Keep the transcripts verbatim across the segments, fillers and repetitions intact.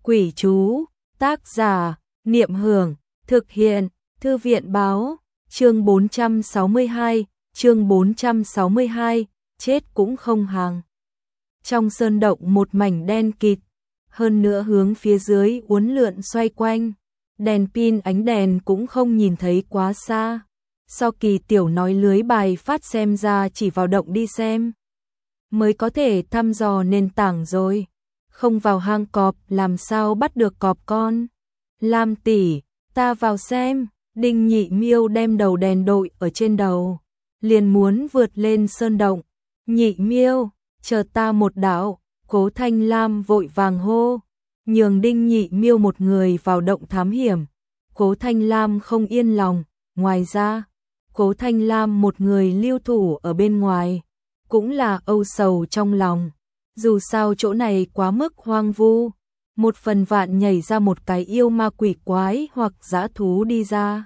Quỷ chú, tác giả, Niệm Hưởng, thực hiện, Thư viện báo, chương bốn trăm sáu mươi hai, chương bốn trăm sáu mươi hai, chết cũng không hàng. Trong sơn động một mảnh đen kịt, hơn nữa hướng phía dưới uốn lượn xoay quanh, đèn pin ánh đèn cũng không nhìn thấy quá xa. So Kỳ Tiểu nói lưới bài phát xem ra chỉ vào động đi xem mới có thể thăm dò nền tảng rồi, không vào hang cọp làm sao bắt được cọp con. Lam tỷ, ta vào xem. Đinh Nhị Miêu đem đầu đèn đội ở trên đầu, liền muốn vượt lên sơn động. Nhị Miêu, chờ ta một đạo. Cố Thanh Lam vội vàng hô, nhường Đinh Nhị Miêu một người vào động thám hiểm. Cố Thanh Lam không yên lòng, ngoài ra, Cố Thanh Lam một người lưu thủ ở bên ngoài, cũng là âu sầu trong lòng. Dù sao chỗ này quá mức hoang vu, một phần vạn nhảy ra một cái yêu ma quỷ quái hoặc dã thú đi ra.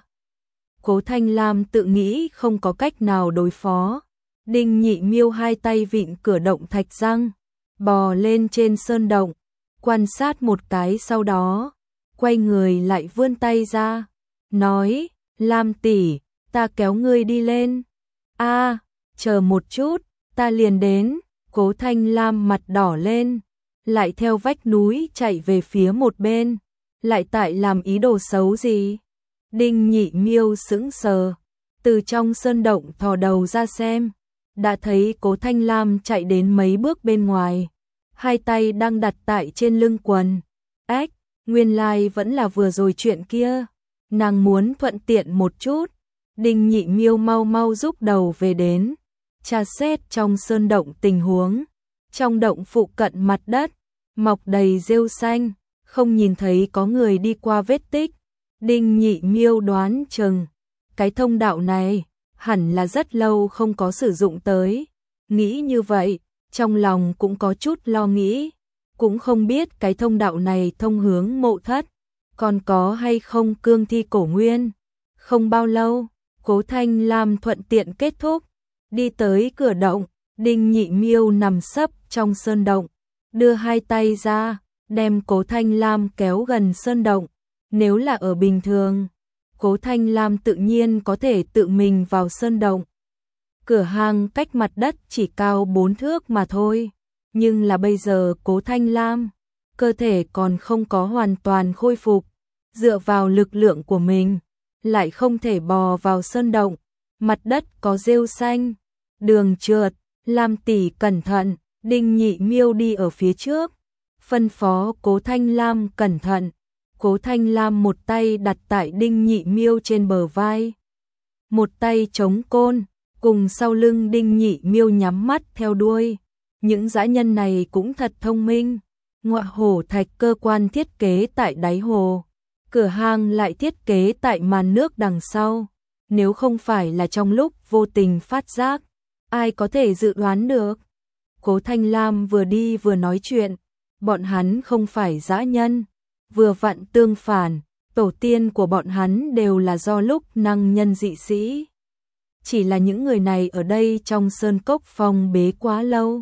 Cố Thanh Lam tự nghĩ không có cách nào đối phó. Đinh Nhị Miêu hai tay vịn cửa động thạch răng, bò lên trên sơn động, quan sát một cái sau đó, quay người lại vươn tay ra, nói, Lam tỷ, ta kéo ngươi đi lên. A, chờ một chút, ta liền đến. Cố Thanh Lam mặt đỏ lên, lại theo vách núi chạy về phía một bên, lại tại làm ý đồ xấu gì. Đinh Nhị Miêu sững sờ, từ trong sơn động thò đầu ra xem, đã thấy Cố Thanh Lam chạy đến mấy bước bên ngoài, hai tay đang đặt tại trên lưng quần. Ếch, nguyên lai vẫn là vừa rồi chuyện kia, nàng muốn thuận tiện một chút. Đinh Nhị Miêu mau mau rúc đầu về đến, tra xét trong sơn động tình huống. Trong động phụ cận mặt đất, mọc đầy rêu xanh, không nhìn thấy có người đi qua vết tích. Đinh Nhị Miêu đoán chừng, cái thông đạo này, hẳn là rất lâu không có sử dụng tới. Nghĩ như vậy, trong lòng cũng có chút lo nghĩ, cũng không biết cái thông đạo này thông hướng mộ thất, còn có hay không cương thi cổ nguyên. Không bao lâu, Cố Thanh Lam thuận tiện kết thúc, đi tới cửa động. Đinh Nhị Miêu nằm sấp trong sơn động, đưa hai tay ra, đem Cố Thanh Lam kéo gần sơn động. Nếu là ở bình thường, Cố Thanh Lam tự nhiên có thể tự mình vào sơn động. Cửa hang cách mặt đất chỉ cao bốn thước mà thôi, nhưng là bây giờ Cố Thanh Lam, cơ thể còn không có hoàn toàn khôi phục, dựa vào lực lượng của mình, lại không thể bò vào sơn động, mặt đất có rêu xanh, đường trượt. Lam tỷ cẩn thận. Đinh Nhị Miêu đi ở phía trước, phân phó Cố Thanh Lam cẩn thận. Cố Thanh Lam một tay đặt tại Đinh Nhị Miêu trên bờ vai, một tay chống côn, cùng sau lưng Đinh Nhị Miêu nhắm mắt theo đuôi. Những dã nhân này cũng thật thông minh. Ngọa hổ thạch cơ quan thiết kế tại đáy hồ, cửa hang lại thiết kế tại màn nước đằng sau. Nếu không phải là trong lúc vô tình phát giác, ai có thể dự đoán được. Cố Thanh Lam vừa đi vừa nói chuyện, bọn hắn không phải dã nhân, vừa vặn tương phản, tổ tiên của bọn hắn đều là do lúc năng nhân dị sĩ. Chỉ là những người này ở đây trong sơn cốc phong bế quá lâu,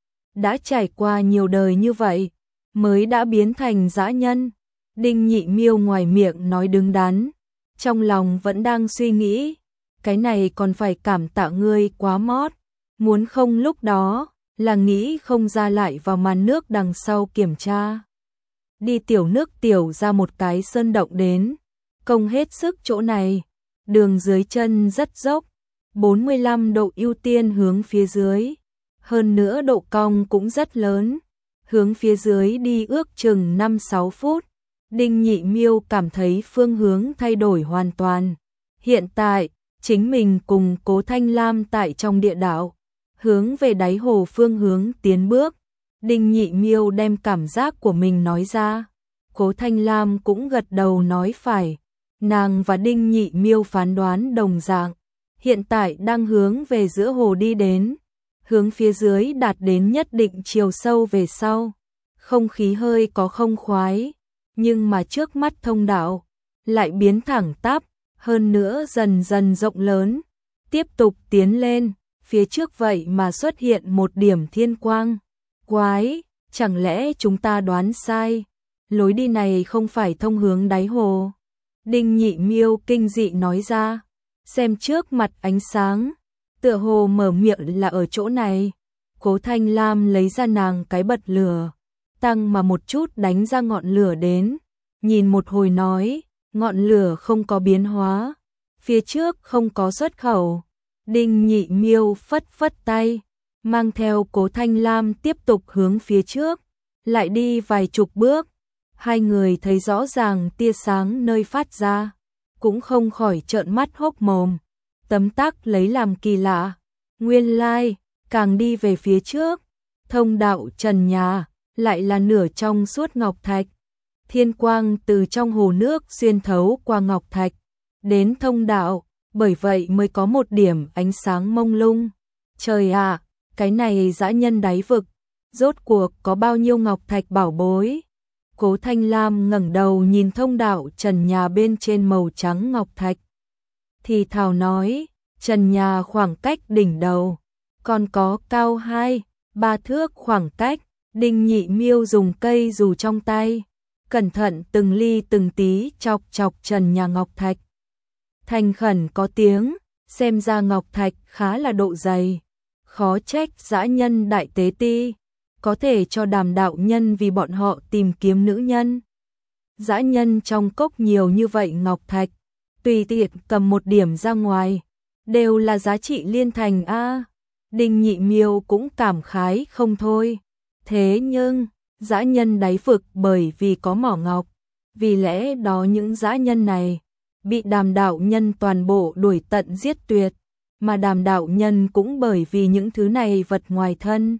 đã trải qua nhiều đời như vậy, mới đã biến thành dã nhân. Đinh Nhị Miêu ngoài miệng nói đứng đắn, trong lòng vẫn đang suy nghĩ, cái này còn phải cảm tạ ngươi quá mót, muốn không lúc đó là nghĩ không ra lại vào màn nước đằng sau kiểm tra. Đi tiểu nước tiểu ra một cái sơn động đến, công hết sức chỗ này, đường dưới chân rất dốc, bốn mươi lăm độ ưu tiên hướng phía dưới, hơn nữa độ cong cũng rất lớn, hướng phía dưới đi ước chừng năm sáu phút. Đinh Nhị Miêu cảm thấy phương hướng thay đổi hoàn toàn. Hiện tại, chính mình cùng Cố Thanh Lam tại trong địa đạo, hướng về đáy hồ phương hướng tiến bước. Đinh Nhị Miêu đem cảm giác của mình nói ra, Cố Thanh Lam cũng gật đầu nói phải. Nàng và Đinh Nhị Miêu phán đoán đồng dạng, hiện tại đang hướng về giữa hồ đi đến, hướng phía dưới đạt đến nhất định chiều sâu về sau. Không khí hơi có không khoái, nhưng mà trước mắt thông đạo lại biến thẳng tắp, hơn nữa dần dần rộng lớn. Tiếp tục tiến lên, phía trước vậy mà xuất hiện một điểm thiên quang. Quái, chẳng lẽ chúng ta đoán sai? lối đi này không phải thông hướng đáy hồ. Đinh Nhị Miêu kinh dị nói ra, xem trước mặt ánh sáng, tựa hồ mở miệng là ở chỗ này. Cố Thanh Lam lấy ra nàng cái bật lửa, tăng mà một chút đánh ra ngọn lửa đến, nhìn một hồi nói, ngọn lửa không có biến hóa, phía trước không có xuất khẩu. Đinh Nhị Miêu phất phất tay, mang theo Cố Thanh Lam tiếp tục hướng phía trước, lại đi vài chục bước, hai người thấy rõ ràng tia sáng nơi phát ra, cũng không khỏi trợn mắt hốc mồm, tấm tắc lấy làm kỳ lạ. Nguyên lai, càng đi về phía trước, thông đạo trần nhà lại là nửa trong suốt ngọc thạch. Thiên quang từ trong hồ nước xuyên thấu qua ngọc thạch đến thông đạo, bởi vậy mới có một điểm ánh sáng mông lung. Trời ạ, cái này dã nhân đáy vực, rốt cuộc có bao nhiêu ngọc thạch bảo bối? Cố Thanh Lam ngẩng đầu nhìn thông đạo trần nhà bên trên màu trắng ngọc thạch, thì thào nói, trần nhà khoảng cách đỉnh đầu còn có cao hai, ba thước khoảng cách. Đinh Nhị Miêu dùng cây dù trong tay, cẩn thận từng ly từng tí chọc chọc trần nhà ngọc thạch. Thành khẩn có tiếng, xem ra ngọc thạch khá là độ dày, khó trách dã nhân đại tế ti có thể cho Đàm đạo nhân vì bọn họ tìm kiếm nữ nhân. Dã nhân trong cốc nhiều như vậy ngọc thạch, tùy tiện cầm một điểm ra ngoài, đều là giá trị liên thành a. Đinh Nhị Miêu cũng cảm khái không thôi. Thế nhưng, dã nhân đáy vực bởi vì có mỏ ngọc, vì lẽ đó những dã nhân này bị Đàm đạo nhân toàn bộ đuổi tận giết tuyệt, mà Đàm đạo nhân cũng bởi vì những thứ này vật ngoài thân.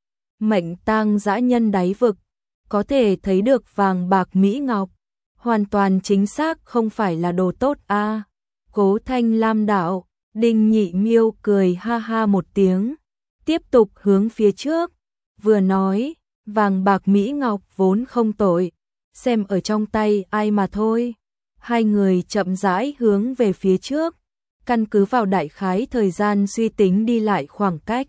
Mệnh tang dã nhân đáy vực, có thể thấy được vàng bạc mỹ ngọc, hoàn toàn chính xác không phải là đồ tốt a. Cố Thanh Lam đạo, Đinh Nhị Miêu cười ha ha một tiếng, tiếp tục hướng phía trước, vừa nói, vàng bạc mỹ ngọc vốn không tội, xem ở trong tay ai mà thôi. Hai người chậm rãi hướng về phía trước, căn cứ vào đại khái thời gian suy tính đi lại khoảng cách.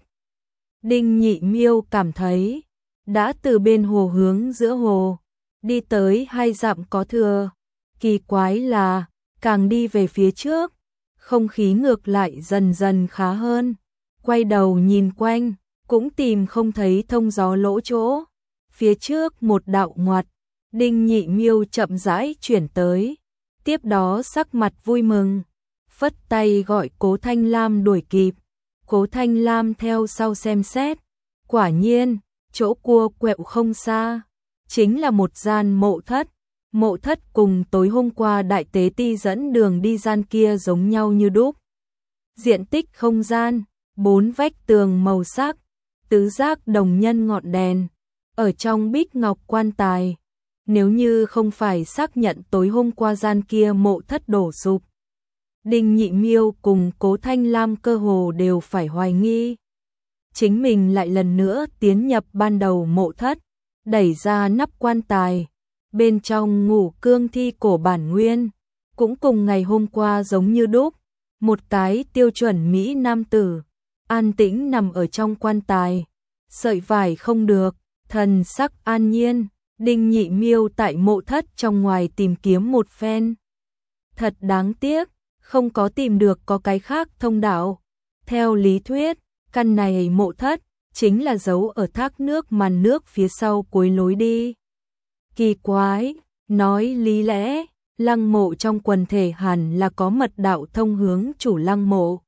Đinh Nhị Miêu cảm thấy, đã từ bên hồ hướng giữa hồ, đi tới hai dặm có thừa. Kỳ quái là, càng đi về phía trước, không khí ngược lại dần dần khá hơn. Quay đầu nhìn quanh, cũng tìm không thấy thông gió lỗ chỗ. Phía trước một đạo ngoặt, Đinh Nhị Miêu chậm rãi chuyển tới, tiếp đó sắc mặt vui mừng, phất tay gọi Cố Thanh Lam đuổi kịp. Cố Thanh Lam theo sau xem xét, quả nhiên, chỗ cua quẹo không xa, chính là một gian mộ thất. Mộ thất cùng tối hôm qua đại tế ti dẫn đường đi gian kia giống nhau như đúc. Diện tích không gian, bốn vách tường màu sắc, tứ giác đồng nhân ngọn đèn, ở trong bích ngọc quan tài. Nếu như không phải xác nhận tối hôm qua gian kia mộ thất đổ sụp, Đinh Nhị Miêu cùng Cố Thanh Lam cơ hồ đều phải hoài nghi. Chính mình lại lần nữa tiến nhập ban đầu mộ thất, đẩy ra nắp quan tài, bên trong ngủ cương thi cổ bản nguyên, cũng cùng ngày hôm qua giống như đúc, một cái tiêu chuẩn Mỹ nam tử, an tĩnh nằm ở trong quan tài, sợi vải không được, thần sắc an nhiên. Đinh Nhị Miêu tại mộ thất trong ngoài tìm kiếm một phen. Thật đáng tiếc, không có tìm được có cái khác thông đạo. Theo lý thuyết, căn này mộ thất chính là giấu ở thác nước màn nước phía sau cuối lối đi. Kỳ quái, nói lý lẽ, lăng mộ trong quần thể hẳn là có mật đạo thông hướng chủ lăng mộ.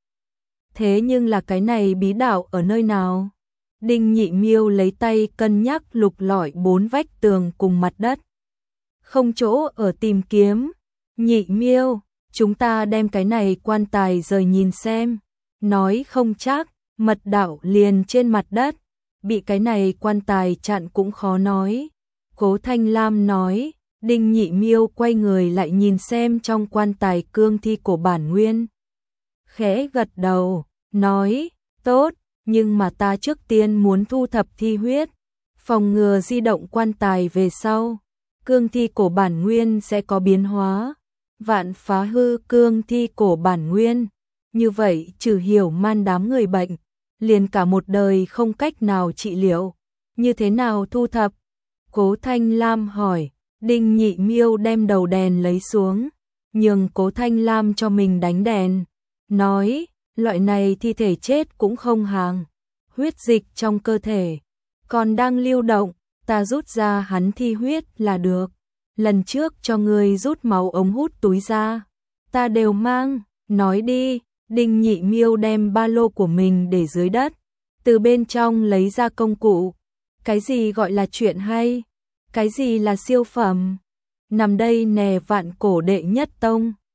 Thế nhưng là cái này bí đạo ở nơi nào? Đinh Nhị Miêu lấy tay cân nhắc lục lọi bốn vách tường cùng mặt đất. Không chỗ ở tìm kiếm. Nhị Miêu, chúng ta đem cái này quan tài rời nhìn xem. Nói không chắc, mật đạo liền trên mặt đất, bị cái này quan tài chặn cũng khó nói. Cố Thanh Lam nói, Đinh Nhị Miêu quay người lại nhìn xem trong quan tài cương thi cổ bản nguyên. Khẽ gật đầu, nói, tốt. Nhưng mà ta trước tiên muốn thu thập thi huyết, phòng ngừa di động quan tài về sau, cương thi cổ bản nguyên sẽ có biến hóa, vạn phá hư cương thi cổ bản nguyên, như vậy trừ hiểu man đám người bệnh, liền cả một đời không cách nào trị liệu, như thế nào thu thập? Cố Thanh Lam hỏi, Đinh Nhị Miêu đem đầu đèn lấy xuống, nhường Cố Thanh Lam cho mình đánh đèn, nói, loại này thi thể chết cũng không hàng, huyết dịch trong cơ thể còn đang lưu động, ta rút ra hắn thi huyết là được. Lần trước cho ngươi rút máu ống hút túi ra, ta đều mang, nói đi. Đinh Nhị Miêu đem ba lô của mình để dưới đất, từ bên trong lấy ra công cụ. Cái gì gọi là chuyện hay? Cái gì là siêu phẩm? Nằm đây nè, Vạn Cổ đệ nhất tông.